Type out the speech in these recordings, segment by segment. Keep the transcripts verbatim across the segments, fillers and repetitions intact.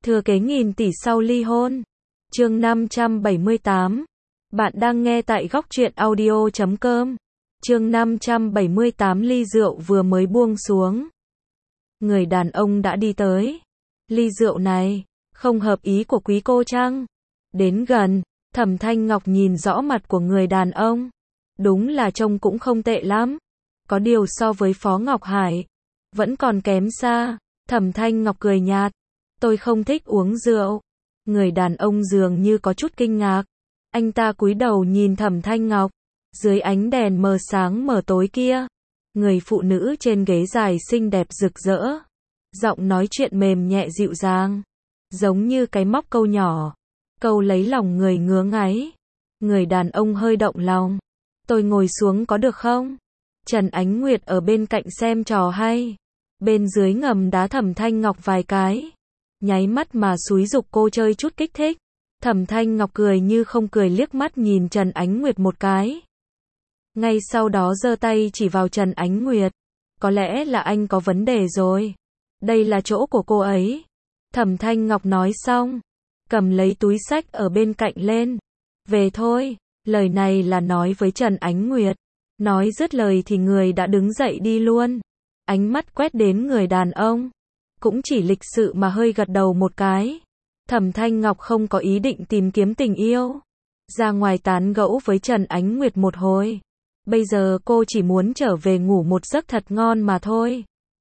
Thừa kế nghìn tỷ sau ly hôn. Chương năm trăm bảy mươi tám. Bạn đang nghe tại góc truyện audio chấm com. Chương năm trăm bảy mươi tám. Ly rượu vừa mới buông xuống, người đàn ông đã đi tới. Ly rượu này không hợp ý của quý cô chăng? Đến gần, Thẩm Thanh Ngọc nhìn rõ mặt của người đàn ông. Đúng là trông cũng không tệ lắm. Có điều so với Phó Ngọc Hải, vẫn còn kém xa. Thẩm Thanh Ngọc cười nhạt. Tôi không thích uống rượu. Người đàn ông dường như có chút kinh ngạc. Anh ta cúi đầu nhìn Thẩm Thanh Ngọc. Dưới ánh đèn mờ sáng mờ tối kia, người phụ nữ trên ghế dài xinh đẹp rực rỡ. Giọng nói chuyện mềm nhẹ dịu dàng, giống như cái móc câu nhỏ, câu lấy lòng người ngứa ngáy. Người đàn ông hơi động lòng. Tôi ngồi xuống có được không? Trần Ánh Nguyệt ở bên cạnh xem trò hay. Bên dưới ngầm đá Thẩm Thanh Ngọc vài cái, nháy mắt mà xúi giục cô chơi chút kích thích. Thẩm Thanh Ngọc cười như không cười liếc mắt nhìn Trần Ánh Nguyệt một cái. Ngay sau đó giơ tay chỉ vào Trần Ánh Nguyệt. Có lẽ là anh có vấn đề rồi. Đây là chỗ của cô ấy. Thẩm Thanh Ngọc nói xong, cầm lấy túi xách ở bên cạnh lên. Về thôi. Lời này là nói với Trần Ánh Nguyệt. Nói dứt lời thì người đã đứng dậy đi luôn. Ánh mắt quét đến người đàn ông, cũng chỉ lịch sự mà hơi gật đầu một cái. Thẩm Thanh Ngọc không có ý định tìm kiếm tình yêu, ra ngoài tán gẫu với Trần Ánh Nguyệt một hồi. Bây giờ cô chỉ muốn trở về ngủ một giấc thật ngon mà thôi.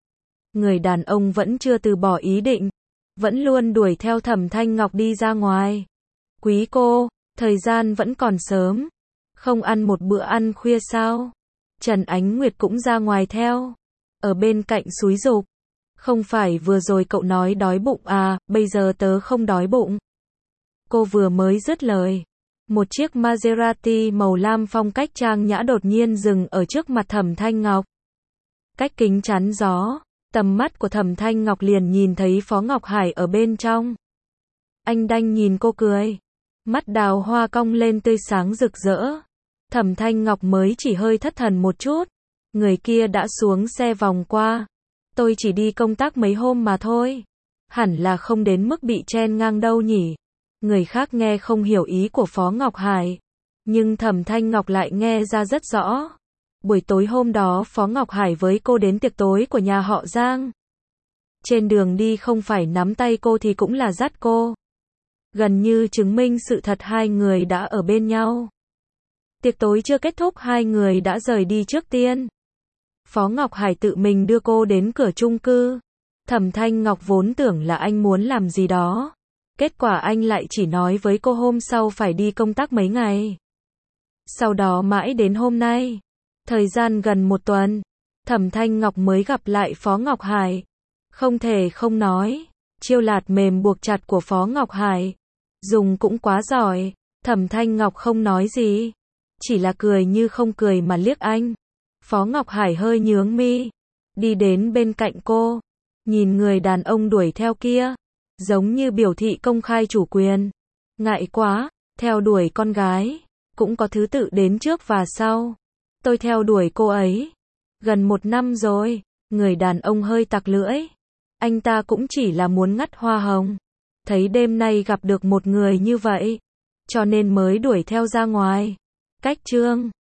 Người đàn ông vẫn chưa từ bỏ ý định, vẫn luôn đuổi theo Thẩm Thanh Ngọc đi ra ngoài. Quý cô, thời gian vẫn còn sớm, không ăn một bữa ăn khuya sao? Trần Ánh Nguyệt cũng ra ngoài theo, ở bên cạnh xúi giục. Không phải vừa rồi cậu nói đói bụng à, bây giờ tớ không đói bụng. Cô vừa mới dứt lời, một chiếc Maserati màu lam phong cách trang nhã đột nhiên dừng ở trước mặt Thẩm Thanh Ngọc. Cách kính chắn gió, tầm mắt của Thẩm Thanh Ngọc liền nhìn thấy Phó Ngọc Hải ở bên trong. Anh đanh nhìn cô cười, mắt đào hoa cong lên tươi sáng rực rỡ. Thẩm Thanh Ngọc mới chỉ hơi thất thần một chút, người kia đã xuống xe vòng qua. Tôi chỉ đi công tác mấy hôm mà thôi. Hẳn là không đến mức bị chen ngang đâu nhỉ. Người khác nghe không hiểu ý của Phó Ngọc Hải, nhưng Thẩm Thanh Ngọc lại nghe ra rất rõ. Buổi tối hôm đó Phó Ngọc Hải với cô đến tiệc tối của nhà họ Giang. Trên đường đi không phải nắm tay cô thì cũng là dắt cô. Gần như chứng minh sự thật hai người đã ở bên nhau. Tiệc tối chưa kết thúc hai người đã rời đi trước tiên. Phó Ngọc Hải tự mình đưa cô đến cửa chung cư. Thẩm Thanh Ngọc vốn tưởng là anh muốn làm gì đó. Kết quả anh lại chỉ nói với cô hôm sau phải đi công tác mấy ngày. Sau đó mãi đến hôm nay, thời gian gần một tuần, Thẩm Thanh Ngọc mới gặp lại Phó Ngọc Hải. Không thể không nói, chiêu lạt mềm buộc chặt của Phó Ngọc Hải dùng cũng quá giỏi. Thẩm Thanh Ngọc không nói gì, chỉ là cười như không cười mà liếc anh. Phó Ngọc Hải hơi nhướng mi, đi đến bên cạnh cô, nhìn người đàn ông đuổi theo kia, giống như biểu thị công khai chủ quyền. Ngại quá, theo đuổi con gái, cũng có thứ tự đến trước và sau. Tôi theo đuổi cô ấy gần một năm rồi. Người đàn ông hơi tặc lưỡi. Anh ta cũng chỉ là muốn ngắt hoa hồng. Thấy đêm nay gặp được một người như vậy, cho nên mới đuổi theo ra ngoài. Cách chương